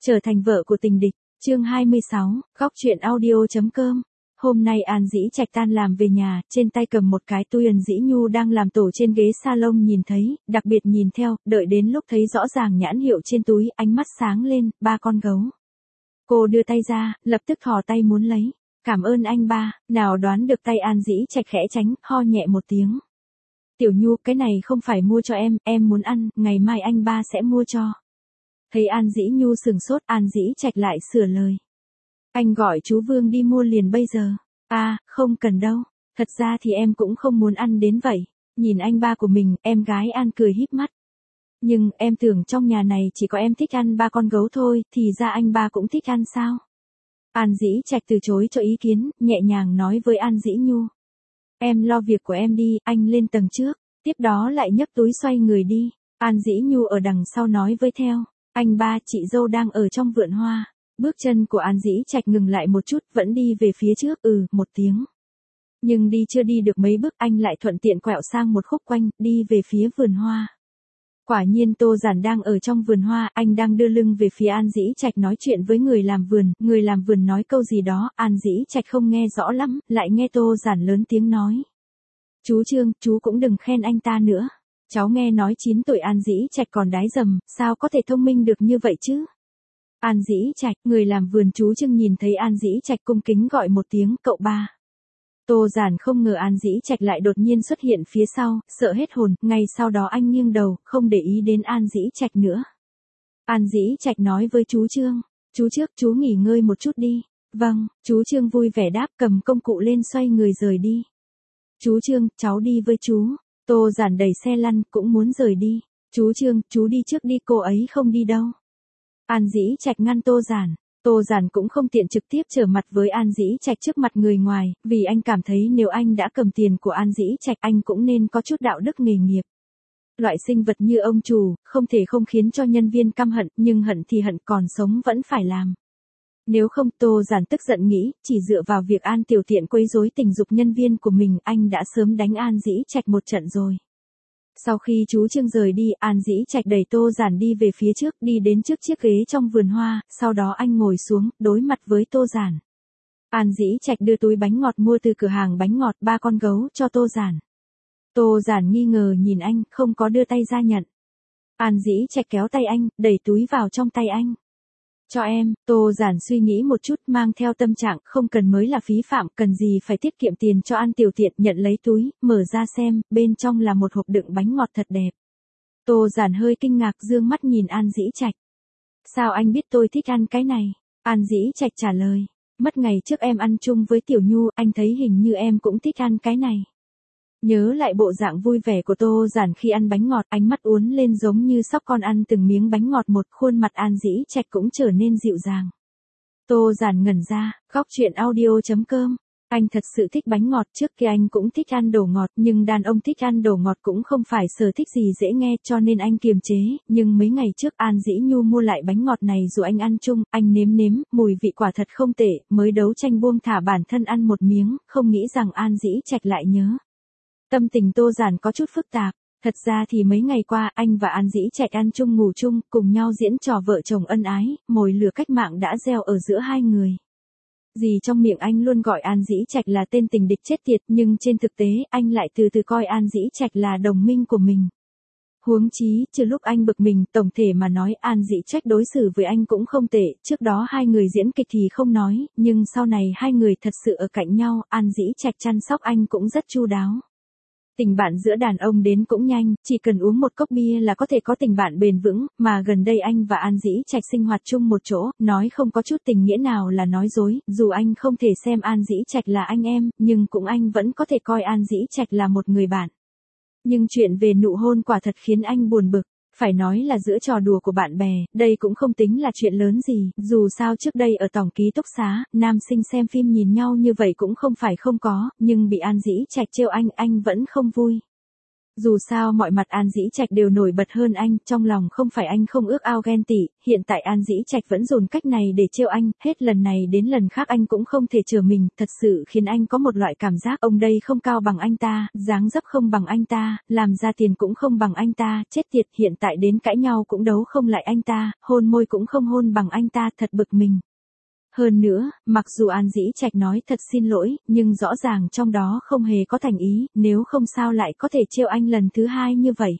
Trở thành vợ của tình địch, chương 26, góc truyện audio.com. Hôm nay An Dĩ Trạch tan làm về nhà, trên tay cầm một cái túi. Ân Dĩ Nhu đang làm tổ trên ghế salon nhìn thấy, đặc biệt nhìn theo, đợi đến lúc thấy rõ ràng nhãn hiệu trên túi, ánh mắt sáng lên, 3 con gấu. Cô đưa tay ra, lập tức thò tay muốn lấy. Cảm ơn anh ba, nào đoán được tay An Dĩ Trạch khẽ tránh, ho nhẹ một tiếng. Tiểu Nhu, cái này không phải mua cho em muốn ăn, ngày mai anh ba sẽ mua cho. Thấy An Dĩ Nhu sừng sốt, An Dĩ Trạch lại sửa lời. Anh gọi chú Vương đi mua liền bây giờ. À, không cần đâu, thật ra thì em cũng không muốn ăn đến vậy. Nhìn anh ba của mình, em gái An cười híp mắt. Nhưng em tưởng trong nhà này chỉ có em thích ăn 3 con gấu thôi, thì ra anh ba cũng thích ăn sao? An Dĩ Trạch từ chối cho ý kiến, nhẹ nhàng nói với An Dĩ Nhu. Em lo việc của em đi, anh lên tầng trước, tiếp đó lại nhấc túi xoay người đi. An Dĩ Nhu ở đằng sau nói với theo. Anh ba, chị dâu đang ở trong vườn hoa. Bước chân của An Dĩ Trạch ngừng lại một chút, vẫn đi về phía trước, một tiếng. Nhưng đi chưa đi được mấy bước, anh lại thuận tiện quẹo sang một khúc quanh, đi về phía vườn hoa. Quả nhiên Tô Giản đang ở trong vườn hoa, anh đang đưa lưng về phía An Dĩ Trạch nói chuyện với người làm vườn nói câu gì đó, An Dĩ Trạch không nghe rõ lắm, lại nghe Tô Giản lớn tiếng nói. Chú Trương, chú cũng đừng khen anh ta nữa. Cháu nghe nói 9 tuổi An Dĩ Trạch còn đái dầm, sao có thể thông minh được như vậy chứ? An Dĩ Trạch, người làm vườn chú Trương nhìn thấy An Dĩ Trạch cung kính gọi một tiếng, cậu ba. Tô Giản không ngờ An Dĩ Trạch lại đột nhiên xuất hiện phía sau, sợ hết hồn, ngay sau đó anh nghiêng đầu, không để ý đến An Dĩ Trạch nữa. An Dĩ Trạch nói với chú Trương, chú trước, chú nghỉ ngơi một chút đi. Vâng, chú Trương vui vẻ đáp, cầm công cụ lên xoay người rời đi. Chú Trương, cháu đi với chú. Tô Giản đẩy xe lăn, cũng muốn rời đi. Chú Trương, chú đi trước đi, cô ấy không đi đâu. An Dĩ Trạch ngăn Tô Giản. Tô Giản cũng không tiện trực tiếp trở mặt với An Dĩ Trạch trước mặt người ngoài, vì anh cảm thấy nếu anh đã cầm tiền của An Dĩ Trạch anh cũng nên có chút đạo đức nghề nghiệp. Loại sinh vật như ông chủ, không thể không khiến cho nhân viên căm hận, nhưng hận thì hận, còn sống vẫn phải làm. Nếu không, Tô Giản tức giận nghĩ, chỉ dựa vào việc An Tiểu Tiện quấy rối tình dục nhân viên của mình, anh đã sớm đánh An Dĩ Trạch một trận rồi. Sau khi chú Trương rời đi, An Dĩ Trạch đẩy Tô Giản đi về phía trước, đi đến trước chiếc ghế trong vườn hoa, sau đó anh ngồi xuống, đối mặt với Tô Giản. An Dĩ Trạch đưa túi bánh ngọt mua từ cửa hàng bánh ngọt 3 con gấu cho Tô Giản. Tô Giản nghi ngờ nhìn anh, không có đưa tay ra nhận. An Dĩ Trạch kéo tay anh, đẩy túi vào trong tay anh. Cho em, Tô Giản suy nghĩ một chút, mang theo tâm trạng, không cần mới là phí phạm, cần gì phải tiết kiệm tiền cho An Tiểu Tiện, nhận lấy túi, mở ra xem, bên trong là một hộp đựng bánh ngọt thật đẹp. Tô Giản hơi kinh ngạc dương mắt nhìn An Dĩ Trạch. Sao anh biết tôi thích ăn cái này? An Dĩ Trạch trả lời. Mất ngày trước em ăn chung với Tiểu Nhu, anh thấy hình như em cũng thích ăn cái này. Nhớ lại bộ dạng vui vẻ của Tô Giản khi ăn bánh ngọt, ánh mắt uốn lên giống như sóc con ăn từng miếng bánh ngọt một, khuôn mặt An Dĩ Trạch cũng trở nên dịu dàng. Tô Giản ngẩn ra, góc truyện audio.com. Anh thật sự thích bánh ngọt, trước kia anh cũng thích ăn đồ ngọt, nhưng đàn ông thích ăn đồ ngọt cũng không phải sở thích gì dễ nghe, cho nên anh kiềm chế, nhưng mấy ngày trước An Dĩ Nhu mua lại bánh ngọt này rồi anh ăn chung, anh nếm, mùi vị quả thật không tệ, mới đấu tranh buông thả bản thân ăn một miếng, không nghĩ rằng An Dĩ Trạch lại nhớ. Tâm tình Tô Giản có chút phức tạp, thật ra thì mấy ngày qua anh và An Dĩ Trạch ăn chung ngủ chung, cùng nhau diễn trò vợ chồng ân ái, mồi lửa cách mạng đã gieo ở giữa hai người. Gì trong miệng anh luôn gọi An Dĩ Trạch là tên tình địch chết tiệt, nhưng trên thực tế anh lại từ từ coi An Dĩ Trạch là đồng minh của mình. Huống chí, trừ lúc anh bực mình, tổng thể mà nói An Dĩ Trạch đối xử với anh cũng không tệ, trước đó hai người diễn kịch thì không nói, nhưng sau này hai người thật sự ở cạnh nhau, An Dĩ Trạch chăm sóc anh cũng rất chu đáo. Tình bạn giữa đàn ông đến cũng nhanh, chỉ cần uống một cốc bia là có thể có tình bạn bền vững, mà gần đây anh và An Dĩ Trạch sinh hoạt chung một chỗ, nói không có chút tình nghĩa nào là nói dối, dù anh không thể xem An Dĩ Trạch là anh em, nhưng cũng anh vẫn có thể coi An Dĩ Trạch là một người bạn. Nhưng chuyện về nụ hôn quả thật khiến anh buồn bực. Phải nói là giữa trò đùa của bạn bè, đây cũng không tính là chuyện lớn gì, dù sao trước đây ở tổng ký túc xá, nam sinh xem phim nhìn nhau như vậy cũng không phải không có, nhưng bị An Dĩ Trạch trêu anh vẫn không vui. Dù sao mọi mặt An Dĩ Trạch đều nổi bật hơn anh, trong lòng không phải anh không ước ao ghen tị, hiện tại An Dĩ Trạch vẫn dùng cách này để trêu anh, hết lần này đến lần khác anh cũng không thể chở mình, thật sự khiến anh có một loại cảm giác ông đây không cao bằng anh ta, dáng dấp không bằng anh ta, làm ra tiền cũng không bằng anh ta, chết tiệt, hiện tại đến cãi nhau cũng đấu không lại anh ta, hôn môi cũng không hôn bằng anh ta, thật bực mình. Hơn nữa, mặc dù An Dĩ Trạch nói thật xin lỗi, nhưng rõ ràng trong đó không hề có thành ý, nếu không sao lại có thể trêu anh lần thứ hai như vậy.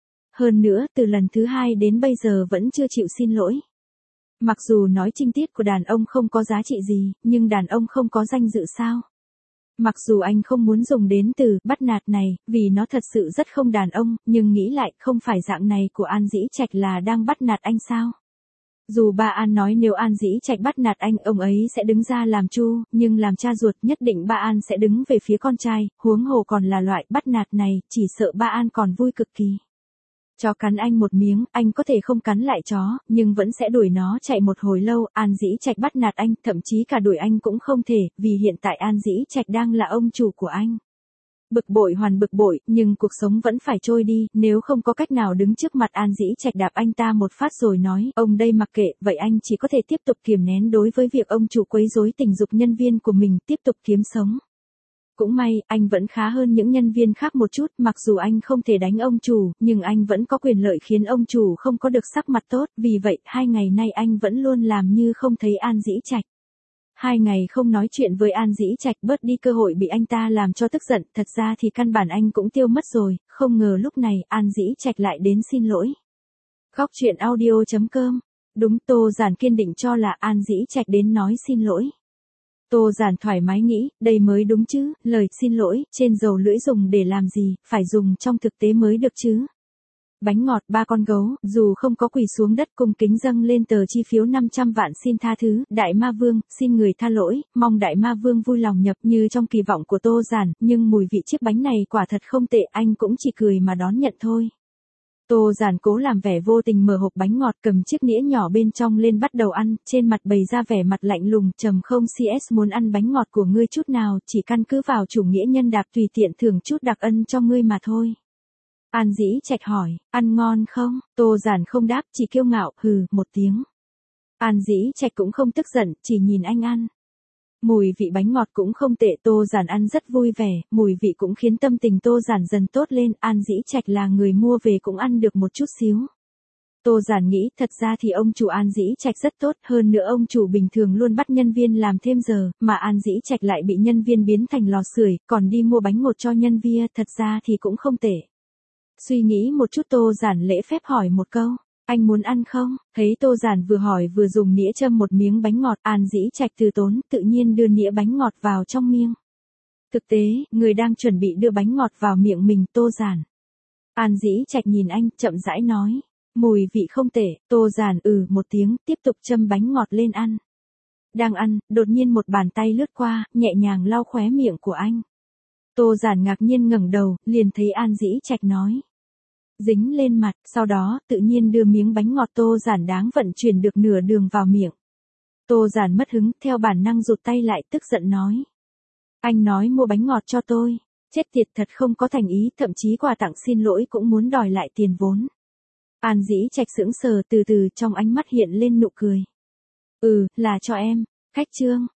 Hơn nữa, từ lần thứ hai đến bây giờ vẫn chưa chịu xin lỗi. Mặc dù nói trinh tiết của đàn ông không có giá trị gì, nhưng đàn ông không có danh dự sao? Mặc dù anh không muốn dùng đến từ bắt nạt này, vì nó thật sự rất không đàn ông, nhưng nghĩ lại không phải dạng này của An Dĩ Trạch là đang bắt nạt anh sao? Dù ba An nói nếu An Dĩ Trạch bắt nạt anh, ông ấy sẽ đứng ra làm chu, nhưng làm cha ruột nhất định ba An sẽ đứng về phía con trai, huống hồ còn là loại bắt nạt này, chỉ sợ ba An còn vui cực kỳ. Chó cắn anh một miếng, anh có thể không cắn lại chó, nhưng vẫn sẽ đuổi nó chạy một hồi lâu, An Dĩ Trạch bắt nạt anh, thậm chí cả đuổi anh cũng không thể, vì hiện tại An Dĩ Trạch đang là ông chủ của anh. Bực bội hoàn bực bội, nhưng cuộc sống vẫn phải trôi đi, nếu không có cách nào đứng trước mặt An Dĩ Trạch đạp anh ta một phát rồi nói, ông đây mặc kệ, vậy anh chỉ có thể tiếp tục kiềm nén đối với việc ông chủ quấy rối tình dục nhân viên của mình, tiếp tục kiếm sống. Cũng may, anh vẫn khá hơn những nhân viên khác một chút, mặc dù anh không thể đánh ông chủ, nhưng anh vẫn có quyền lợi khiến ông chủ không có được sắc mặt tốt, vì vậy, 2 ngày nay anh vẫn luôn làm như không thấy An Dĩ Trạch. 2 ngày không nói chuyện với An Dĩ Trạch bớt đi cơ hội bị anh ta làm cho tức giận, thật ra thì căn bản anh cũng tiêu mất rồi, không ngờ lúc này An Dĩ Trạch lại đến xin lỗi. Góc truyện audio.com. Đúng, Tô Giản kiên định cho là An Dĩ Trạch đến nói xin lỗi. Tô Giản thoải mái nghĩ, đây mới đúng chứ, lời xin lỗi, trên dầu lưỡi dùng để làm gì, phải dùng trong thực tế mới được chứ. Bánh ngọt 3 con gấu, dù không có quỳ xuống đất cung kính dâng lên tờ chi phiếu 500 vạn xin tha thứ, Đại Ma Vương, xin người tha lỗi, mong Đại Ma Vương vui lòng nhập như trong kỳ vọng của Tô Giản, nhưng mùi vị chiếc bánh này quả thật không tệ, anh cũng chỉ cười mà đón nhận thôi. Tô Giản cố làm vẻ vô tình mở hộp bánh ngọt cầm chiếc nĩa nhỏ bên trong lên bắt đầu ăn, trên mặt bày ra vẻ mặt lạnh lùng, trầm không CS muốn ăn bánh ngọt của ngươi chút nào, chỉ căn cứ vào chủ nghĩa nhân đạp tùy tiện thưởng chút đặc ân cho ngươi mà thôi. An Dĩ Trạch hỏi, ăn ngon không? Tô Giản không đáp, chỉ kiêu ngạo, hừ, một tiếng. An Dĩ Trạch cũng không tức giận, chỉ nhìn anh ăn. Mùi vị bánh ngọt cũng không tệ, Tô Giản ăn rất vui vẻ, mùi vị cũng khiến tâm tình Tô Giản dần tốt lên, An Dĩ Trạch là người mua về cũng ăn được một chút xíu. Tô Giản nghĩ, thật ra thì ông chủ An Dĩ Trạch rất tốt, hơn nữa ông chủ bình thường luôn bắt nhân viên làm thêm giờ, mà An Dĩ Trạch lại bị nhân viên biến thành lò sưởi, còn đi mua bánh ngọt cho nhân viên, thật ra thì cũng không tệ. Suy nghĩ một chút Tô Giản lễ phép hỏi một câu, anh muốn ăn không? Thấy Tô Giản vừa hỏi vừa dùng nĩa châm một miếng bánh ngọt, An Dĩ Trạch từ tốn, tự nhiên đưa nĩa bánh ngọt vào trong miệng. Thực tế, người đang chuẩn bị đưa bánh ngọt vào miệng mình, Tô Giản. An Dĩ Trạch nhìn anh, chậm rãi nói, mùi vị không tệ, Tô Giản một tiếng, tiếp tục châm bánh ngọt lên ăn. Đang ăn, đột nhiên một bàn tay lướt qua, nhẹ nhàng lau khóe miệng của anh. Tô Giản ngạc nhiên ngẩng đầu, liền thấy An Dĩ Trạch nói. Dính lên mặt, sau đó, tự nhiên đưa miếng bánh ngọt Tô Giản đáng vận chuyển được nửa đường vào miệng. Tô Giản mất hứng, theo bản năng rụt tay lại, tức giận nói. Anh nói mua bánh ngọt cho tôi. Chết tiệt, thật không có thành ý, thậm chí quà tặng xin lỗi cũng muốn đòi lại tiền vốn. An Dĩ Trạch sững sờ, từ từ trong ánh mắt hiện lên nụ cười. Là cho em. Khách trương.